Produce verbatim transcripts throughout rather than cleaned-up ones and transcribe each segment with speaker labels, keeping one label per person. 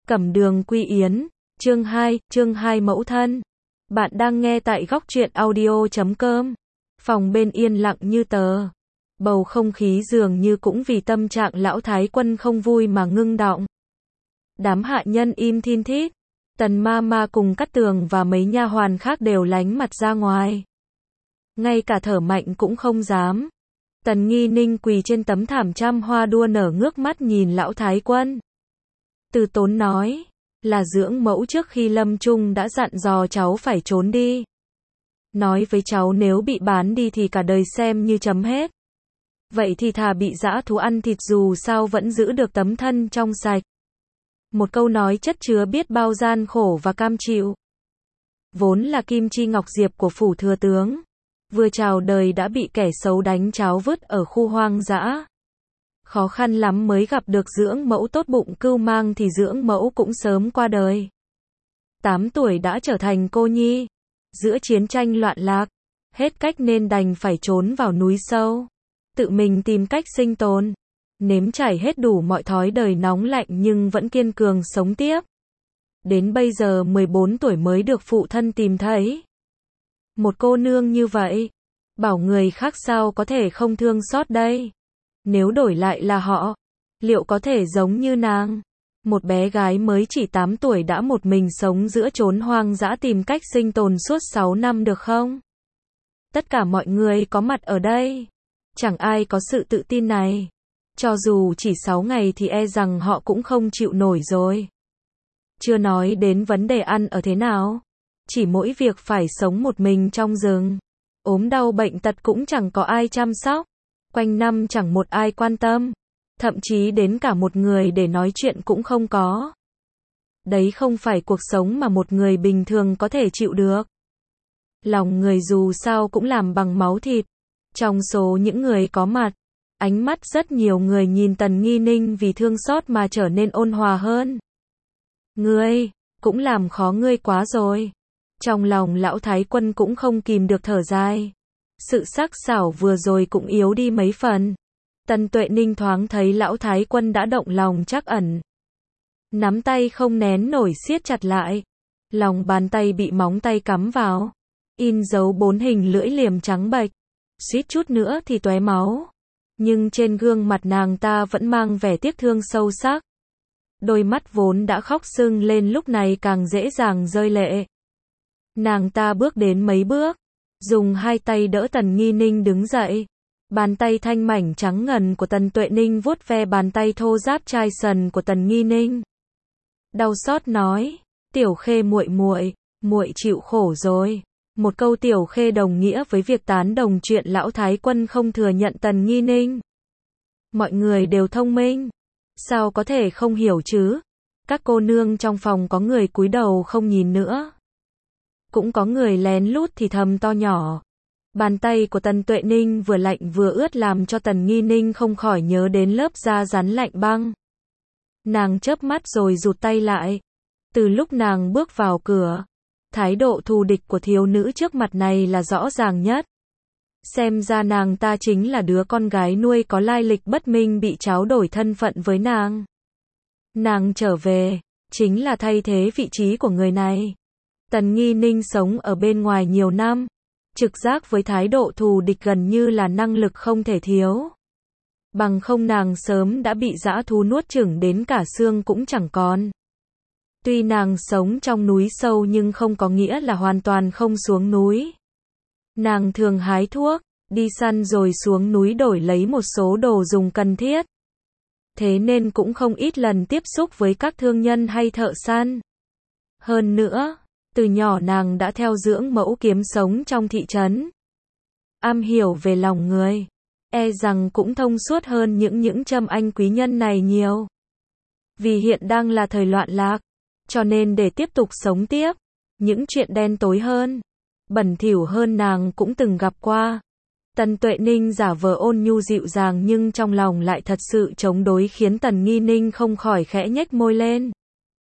Speaker 1: Cẩm Đường Quy Yến, chương hai, chương hai mẫu thân. Bạn đang nghe tại góc truyện audio chấm com. Phòng bên yên lặng như tờ. Bầu không khí dường như cũng vì tâm trạng lão thái quân không vui mà ngưng đọng. Đám hạ nhân im thin thít. Tần ma ma cùng Cát Tường và mấy nha hoàn khác đều lánh mặt ra ngoài. Ngay cả thở mạnh cũng không dám. Tần Nghi Ninh quỳ trên tấm thảm trăm hoa đua nở ngước mắt nhìn lão thái quân. Từ Tốn nói, là dưỡng mẫu trước khi lâm chung đã dặn dò cháu phải trốn đi. Nói với cháu nếu bị bán đi thì cả đời xem như chấm hết. Vậy thì thà bị dã thú ăn thịt dù sao vẫn giữ được tấm thân trong sạch. Một câu nói chất chứa biết bao gian khổ và cam chịu. Vốn là kim chi ngọc diệp của phủ thừa tướng. Vừa chào đời đã bị kẻ xấu đánh cháo vứt ở khu hoang dã. Khó khăn lắm mới gặp được dưỡng mẫu tốt bụng cưu mang thì dưỡng mẫu cũng sớm qua đời. Tám tuổi đã trở thành cô nhi. Giữa chiến tranh loạn lạc, hết cách nên đành phải trốn vào núi sâu. Tự mình tìm cách sinh tồn. Nếm trải hết đủ mọi thói đời nóng lạnh nhưng vẫn kiên cường sống tiếp. Đến bây giờ mười bốn tuổi mới được phụ thân tìm thấy. Một cô nương như vậy, bảo người khác sao có thể không thương xót đây. Nếu đổi lại là họ, liệu có thể giống như nàng? Một bé gái mới chỉ tám tuổi đã một mình sống giữa chốn hoang dã tìm cách sinh tồn suốt sáu năm được không? Tất cả mọi người có mặt ở đây. Chẳng ai có sự tự tin này. Cho dù chỉ sáu ngày thì e rằng họ cũng không chịu nổi rồi. Chưa nói đến vấn đề ăn ở thế nào. Chỉ mỗi việc phải sống một mình trong rừng. Ốm đau bệnh tật cũng chẳng có ai chăm sóc. Quanh năm chẳng một ai quan tâm. Thậm chí đến cả một người để nói chuyện cũng không có. Đấy không phải cuộc sống mà một người bình thường có thể chịu được. Lòng người dù sao cũng làm bằng máu thịt. Trong số những người có mặt, ánh mắt rất nhiều người nhìn Tần Nghi Ninh vì thương xót mà trở nên ôn hòa hơn. Ngươi, cũng làm khó ngươi quá rồi. Trong lòng lão thái quân cũng không kìm được thở dài. Sự sắc sảo vừa rồi cũng yếu đi mấy phần. Tần Tuệ Ninh thoáng thấy lão thái quân đã động lòng trắc ẩn. Nắm tay không nén nổi siết chặt lại. Lòng bàn tay bị móng tay cắm vào. In dấu bốn hình lưỡi liềm trắng bệch. Suýt chút nữa thì tóe máu. Nhưng trên gương mặt nàng ta vẫn mang vẻ tiếc thương sâu sắc. Đôi mắt vốn đã khóc sưng lên lúc này càng dễ dàng rơi lệ. Nàng ta bước đến mấy bước. Dùng hai tay đỡ Tần Nghi Ninh đứng dậy. Bàn tay thanh mảnh trắng ngần của Tần Tuệ Ninh vuốt ve bàn tay thô ráp chai sần của Tần Nghi Ninh. Đau xót nói, Tiểu Khê muội muội, muội chịu khổ rồi. Một câu Tiểu Khê đồng nghĩa với việc tán đồng chuyện lão thái quân không thừa nhận Tần Nghi Ninh. Mọi người đều thông minh, sao có thể không hiểu chứ? Các cô nương trong phòng có người cúi đầu không nhìn nữa. Cũng có người lén lút thì thầm to nhỏ. Bàn tay của Tần Tuệ Ninh vừa lạnh vừa ướt làm cho Tần Nghi Ninh không khỏi nhớ đến lớp da rắn lạnh băng. Nàng chớp mắt rồi rụt tay lại. Từ lúc nàng bước vào cửa, thái độ thù địch của thiếu nữ trước mặt này là rõ ràng nhất. Xem ra nàng ta chính là đứa con gái nuôi có lai lịch bất minh bị tráo đổi thân phận với nàng. Nàng trở về, chính là thay thế vị trí của người này. Tần Nghi Ninh sống ở bên ngoài nhiều năm. Trực giác với thái độ thù địch gần như là năng lực không thể thiếu. Bằng không nàng sớm đã bị dã thú nuốt chửng đến cả xương cũng chẳng còn. Tuy nàng sống trong núi sâu nhưng không có nghĩa là hoàn toàn không xuống núi. Nàng thường hái thuốc, đi săn rồi xuống núi đổi lấy một số đồ dùng cần thiết. Thế nên cũng không ít lần tiếp xúc với các thương nhân hay thợ săn. Hơn nữa, từ nhỏ nàng đã theo dưỡng mẫu kiếm sống trong thị trấn. Am hiểu về lòng người, e rằng cũng thông suốt hơn những những trâm anh quý nhân này nhiều. Vì hiện đang là thời loạn lạc, cho nên để tiếp tục sống tiếp, những chuyện đen tối hơn, bẩn thỉu hơn nàng cũng từng gặp qua. Tần Tuệ Ninh giả vờ ôn nhu dịu dàng nhưng trong lòng lại thật sự chống đối khiến Tần Nghi Ninh không khỏi khẽ nhếch môi lên.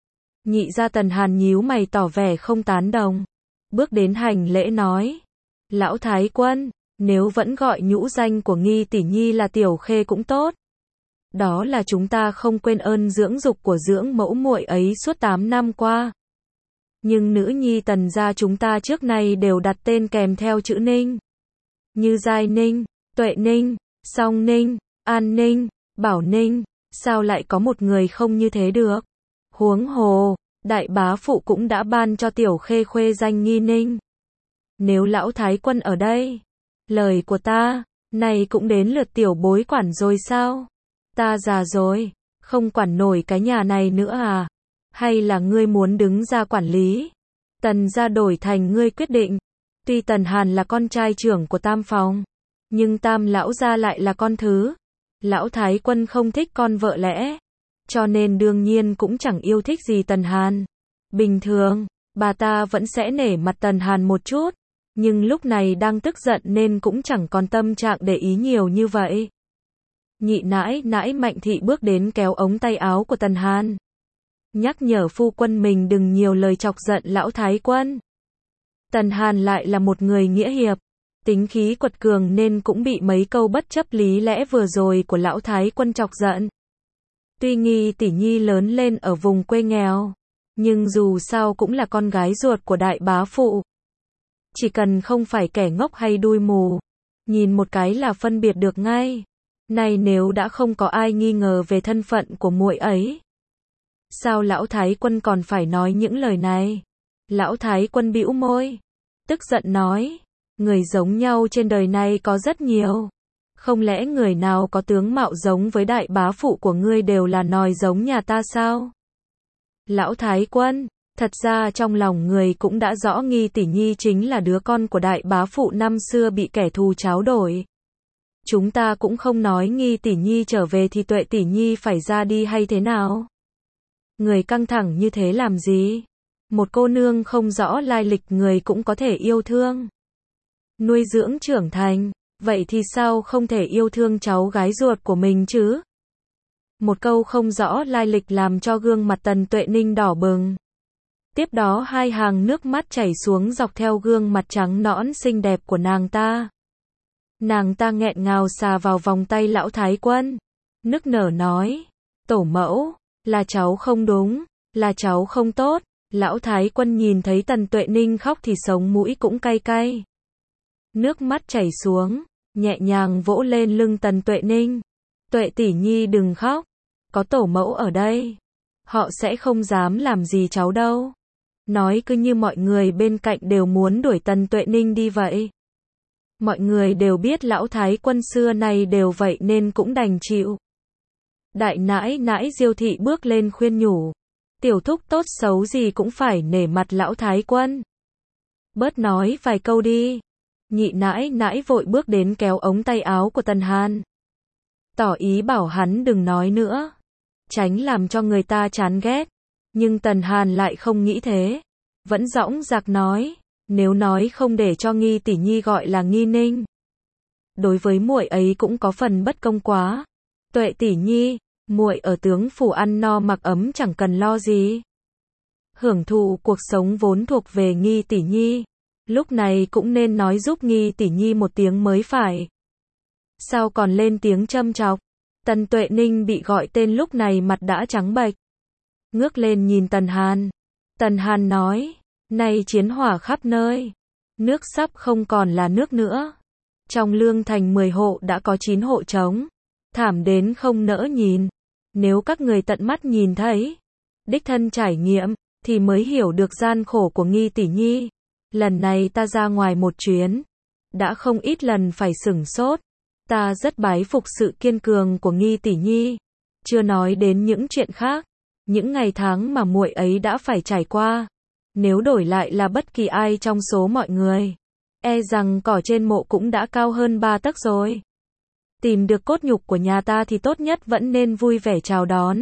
Speaker 1: Nhị gia Tần Hàn nhíu mày tỏ vẻ không tán đồng. Bước đến hành lễ nói. Lão thái quân, nếu vẫn gọi nhũ danh của Nghi tỷ nhi là Tiểu Khê cũng tốt. Đó là chúng ta không quên ơn dưỡng dục của dưỡng mẫu muội ấy suốt tám năm qua. Nhưng nữ nhi Tần gia chúng ta trước nay đều đặt tên kèm theo chữ Ninh. Như Giai Ninh, Tuệ Ninh, Song Ninh, An Ninh, Bảo Ninh, sao lại có một người không như thế được? Huống hồ, đại bá phụ cũng đã ban cho tiểu khê khuê danh Nghi Ninh. Nếu lão thái quân ở đây, lời của ta, này cũng đến lượt tiểu bối quản rồi sao? Ta già rồi, không quản nổi cái nhà này nữa à? Hay là ngươi muốn đứng ra quản lý? Tần gia đổi thành ngươi quyết định. Tuy Tần Hàn là con trai trưởng của Tam phòng, nhưng Tam lão gia lại là con thứ. Lão thái quân không thích con vợ lẽ, cho nên đương nhiên cũng chẳng yêu thích gì Tần Hàn. Bình thường, bà ta vẫn sẽ nể mặt Tần Hàn một chút, nhưng lúc này đang tức giận nên cũng chẳng còn tâm trạng để ý nhiều như vậy. Nhị nãi nãi Mạnh thị bước đến kéo ống tay áo của Tần Hàn, nhắc nhở phu quân mình đừng nhiều lời chọc giận lão thái quân. Tần Hàn lại là một người nghĩa hiệp, tính khí quật cường nên cũng bị mấy câu bất chấp lý lẽ vừa rồi của lão thái quân chọc giận. Tuy Nghi tỷ nhi lớn lên ở vùng quê nghèo, nhưng dù sao cũng là con gái ruột của đại bá phụ. Chỉ cần không phải kẻ ngốc hay đuôi mù, nhìn một cái là phân biệt được ngay. Này nếu đã không có ai nghi ngờ về thân phận của muội ấy, sao lão thái quân còn phải nói những lời này? Lão thái quân bĩu môi, tức giận nói, người giống nhau trên đời này có rất nhiều. Không lẽ người nào có tướng mạo giống với đại bá phụ của ngươi đều là nòi giống nhà ta sao? Lão thái quân, thật ra trong lòng người cũng đã rõ Nghi tỷ nhi chính là đứa con của đại bá phụ năm xưa bị kẻ thù tráo đổi. Chúng ta cũng không nói Nghi tỷ nhi trở về thì Tuệ tỷ nhi phải ra đi hay thế nào. Người căng thẳng như thế làm gì? Một cô nương không rõ lai lịch người cũng có thể yêu thương, nuôi dưỡng trưởng thành, vậy thì sao không thể yêu thương cháu gái ruột của mình chứ? Một câu không rõ lai lịch làm cho gương mặt Tần Tuệ Ninh đỏ bừng. Tiếp đó hai hàng nước mắt chảy xuống dọc theo gương mặt trắng nõn xinh đẹp của nàng ta. Nàng ta nghẹn ngào xà vào vòng tay lão thái quân, nức nở nói, tổ mẫu, là cháu không đúng, là cháu không tốt. Lão thái quân nhìn thấy Tần Tuệ Ninh khóc thì sống mũi cũng cay cay. Nước mắt chảy xuống, nhẹ nhàng vỗ lên lưng Tần Tuệ Ninh. Tuệ tỷ nhi đừng khóc, có tổ mẫu ở đây, họ sẽ không dám làm gì cháu đâu. Nói cứ như mọi người bên cạnh đều muốn đuổi Tần Tuệ Ninh đi vậy. Mọi người đều biết lão thái quân xưa này đều vậy nên cũng đành chịu. Đại nãi nãi Diêu thị bước lên khuyên nhủ, tiểu thúc tốt xấu gì cũng phải nể mặt lão thái quân. Bớt nói vài câu đi. Nhị nãi nãi vội bước đến kéo ống tay áo của Tần Hàn, tỏ ý bảo hắn đừng nói nữa, tránh làm cho người ta chán ghét. Nhưng Tần Hàn lại không nghĩ thế, vẫn dõng dạc nói, nếu nói không để cho Nghi tỷ nhi gọi là Nghi Ninh, đối với muội ấy cũng có phần bất công quá. Tuệ tỷ nhi, muội ở tướng phủ ăn no mặc ấm chẳng cần lo gì, hưởng thụ cuộc sống vốn thuộc về Nghi tỷ nhi, lúc này cũng nên nói giúp Nghi tỷ nhi một tiếng mới phải. Sao còn lên tiếng châm chọc? Tần Tuệ Ninh bị gọi tên lúc này mặt đã trắng bệch, ngước lên nhìn Tần Hàn. Tần Hàn nói, nay chiến hỏa khắp nơi, nước sắp không còn là nước nữa. Trong lương thành mười hộ đã có chín hộ trống, thảm đến không nỡ nhìn. Nếu các người tận mắt nhìn thấy, đích thân trải nghiệm, thì mới hiểu được gian khổ của Nghi tỷ nhi. Lần này ta ra ngoài một chuyến, đã không ít lần phải sửng sốt. Ta rất bái phục sự kiên cường của Nghi tỷ nhi. Chưa nói đến những chuyện khác, những ngày tháng mà muội ấy đã phải trải qua, nếu đổi lại là bất kỳ ai trong số mọi người, e rằng cỏ trên mộ cũng đã cao hơn ba tấc rồi. Tìm được cốt nhục của nhà ta thì tốt nhất vẫn nên vui vẻ chào đón.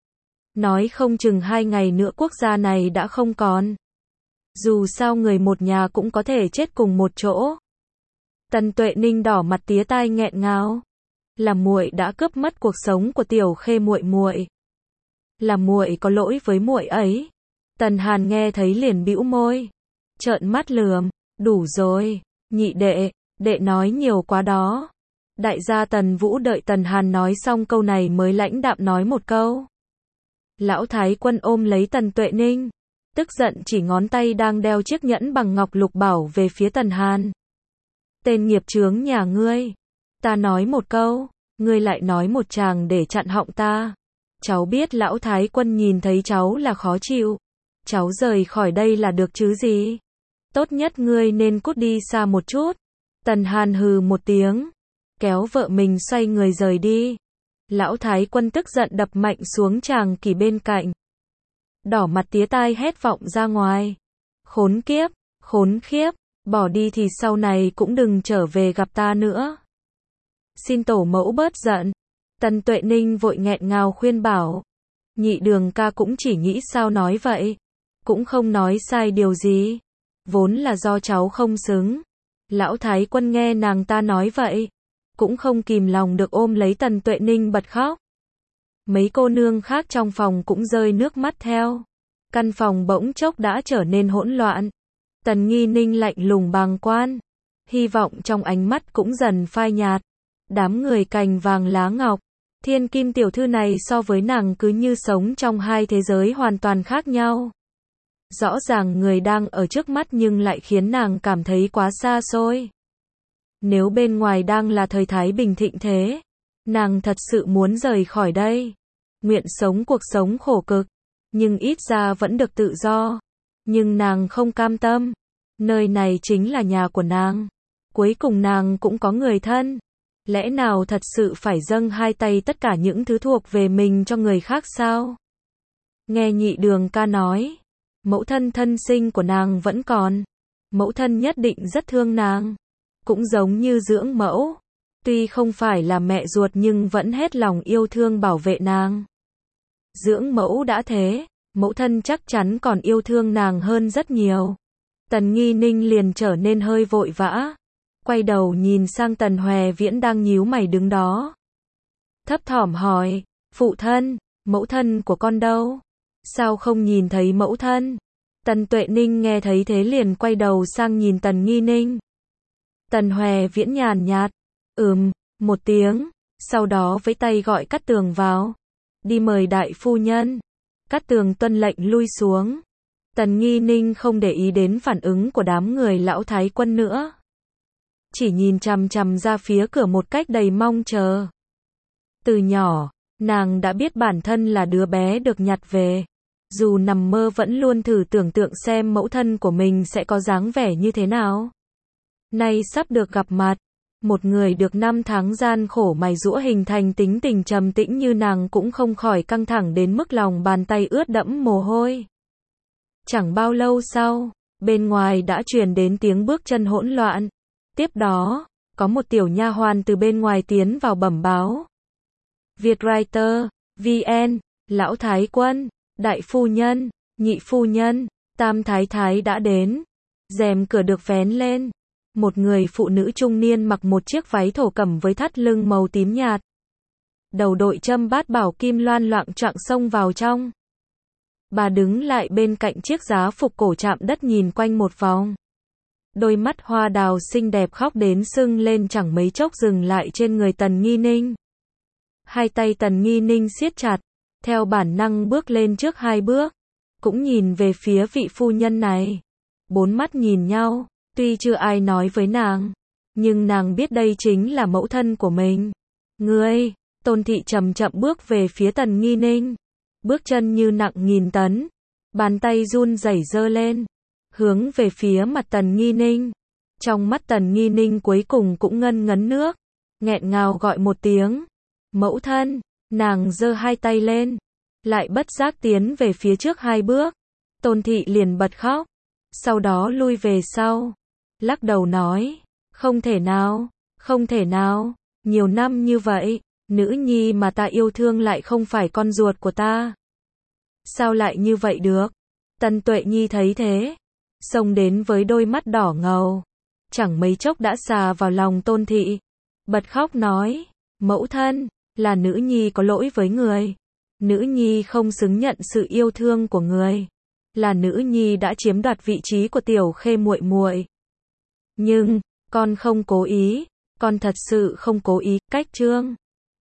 Speaker 1: Nói không chừng hai ngày nữa quốc gia này đã không còn. Dù sao người một nhà cũng có thể chết cùng một chỗ. Tần Tuệ Ninh đỏ mặt tía tai nghẹn ngào. Là muội đã cướp mất cuộc sống của tiểu khê muội muội. Là muội có lỗi với muội ấy. Tần Hàn nghe thấy liền bĩu môi, trợn mắt lườm, đủ rồi, nhị đệ, đệ nói nhiều quá đó. Đại gia Tần Vũ đợi Tần Hàn nói xong câu này mới lãnh đạm nói một câu. Lão Thái Quân ôm lấy Tần Tuệ Ninh, tức giận chỉ ngón tay đang đeo chiếc nhẫn bằng ngọc lục bảo về phía Tần Hàn. Tên nghiệp chướng nhà ngươi, ta nói một câu, ngươi lại nói một tràng để chặn họng ta. Cháu biết Lão Thái Quân nhìn thấy cháu là khó chịu, cháu rời khỏi đây là được chứ gì. Tốt nhất ngươi nên cút đi xa một chút. Tần Hàn hừ một tiếng, kéo vợ mình xoay người rời đi. Lão Thái Quân tức giận đập mạnh xuống chàng kỷ bên cạnh. Đỏ mặt tía tai hét vọng ra ngoài. Khốn kiếp, khốn khiếp, bỏ đi thì sau này cũng đừng trở về gặp ta nữa. Xin tổ mẫu bớt giận. Tần Tuệ Ninh vội nghẹn ngào khuyên bảo. Nhị Đường ca cũng chỉ nghĩ sao nói vậy, cũng không nói sai điều gì, vốn là do cháu không xứng. Lão Thái Quân nghe nàng ta nói vậy, cũng không kìm lòng được ôm lấy Tần Tuệ Ninh bật khóc. Mấy cô nương khác trong phòng cũng rơi nước mắt theo. Căn phòng bỗng chốc đã trở nên hỗn loạn. Tần Nghi Ninh lạnh lùng bàng quan, hy vọng trong ánh mắt cũng dần phai nhạt. Đám người cành vàng lá ngọc, thiên kim tiểu thư này so với nàng cứ như sống trong hai thế giới hoàn toàn khác nhau. Rõ ràng người đang ở trước mắt nhưng lại khiến nàng cảm thấy quá xa xôi. Nếu bên ngoài đang là thời thái bình thịnh thế, nàng thật sự muốn rời khỏi đây. Nguyện sống cuộc sống khổ cực, nhưng ít ra vẫn được tự do. Nhưng nàng không cam tâm. Nơi này chính là nhà của nàng. Cuối cùng nàng cũng có người thân. Lẽ nào thật sự phải dâng hai tay tất cả những thứ thuộc về mình cho người khác sao? Nghe Nhị Đường ca nói, mẫu thân thân sinh của nàng vẫn còn. Mẫu thân nhất định rất thương nàng. Cũng giống như dưỡng mẫu. Tuy không phải là mẹ ruột nhưng vẫn hết lòng yêu thương bảo vệ nàng. Dưỡng mẫu đã thế, mẫu thân chắc chắn còn yêu thương nàng hơn rất nhiều. Tần Nghi Ninh liền trở nên hơi vội vã. Quay đầu nhìn sang Tần Hòe Viễn đang nhíu mày đứng đó. Thấp thỏm hỏi, phụ thân, mẫu thân của con đâu? Sao không nhìn thấy mẫu thân? Tần Tuệ Ninh nghe thấy thế liền quay đầu sang nhìn Tần Nghi Ninh. Tần Hòe Viễn nhàn nhạt, ừm, một tiếng, sau đó với tay gọi Cát Tường vào. Đi mời đại phu nhân. Cát Tường tuân lệnh lui xuống. Tần Nghi Ninh không để ý đến phản ứng của đám người Lão Thái Quân nữa. Chỉ nhìn chằm chằm ra phía cửa một cách đầy mong chờ. Từ nhỏ, nàng đã biết bản thân là đứa bé được nhặt về. Dù nằm mơ vẫn luôn thử tưởng tượng xem mẫu thân của mình sẽ có dáng vẻ như thế nào. Nay sắp được gặp mặt. Một người được năm tháng gian khổ mài giũa hình thành tính tình trầm tĩnh như nàng cũng không khỏi căng thẳng đến mức lòng bàn tay ướt đẫm mồ hôi. Chẳng bao lâu sau, bên ngoài đã truyền đến tiếng bước chân hỗn loạn. Tiếp đó, có một tiểu nha hoàn từ bên ngoài tiến vào bẩm báo. Vietwriter, vê en, Lão Thái Quân, Đại Phu Nhân, Nhị Phu Nhân, Tam Thái Thái đã đến. Rèm cửa được vén lên. Một người phụ nữ trung niên mặc một chiếc váy thổ cẩm với thắt lưng màu tím nhạt. Đầu đội châm bát bảo kim loan loạng choạng xông vào trong. Bà đứng lại bên cạnh chiếc giá phục cổ chạm đất nhìn quanh một vòng. Đôi mắt hoa đào xinh đẹp khóc đến sưng lên chẳng mấy chốc dừng lại trên người Tần Nghi Ninh. Hai tay Tần Nghi Ninh siết chặt, theo bản năng bước lên trước hai bước, cũng nhìn về phía vị phu nhân này. Bốn mắt nhìn nhau, tuy chưa ai nói với nàng, nhưng nàng biết đây chính là mẫu thân của mình. Ngươi, Tôn Thị chậm chậm bước về phía Tần Nghi Ninh, bước chân như nặng nghìn tấn, bàn tay run rẩy giơ lên, hướng về phía mặt Tần Nghi Ninh. Trong mắt Tần Nghi Ninh cuối cùng cũng ngân ngấn nước, nghẹn ngào gọi một tiếng, mẫu thân. Nàng giơ hai tay lên, lại bất giác tiến về phía trước hai bước. Tôn Thị liền bật khóc, sau đó lui về sau, lắc đầu nói, không thể nào, không thể nào, nhiều năm như vậy, nữ nhi mà ta yêu thương lại không phải con ruột của ta. Sao lại như vậy được? Tần Tuệ Nhi thấy thế, xông đến với đôi mắt đỏ ngầu, chẳng mấy chốc đã xà vào lòng Tôn Thị, bật khóc nói, mẫu thân, là nữ nhi có lỗi với người. Nữ nhi không xứng nhận sự yêu thương của người. Là nữ nhi đã chiếm đoạt vị trí của Tiểu Khê muội muội. Nhưng, con không cố ý, Con thật sự không cố ý, cách chương.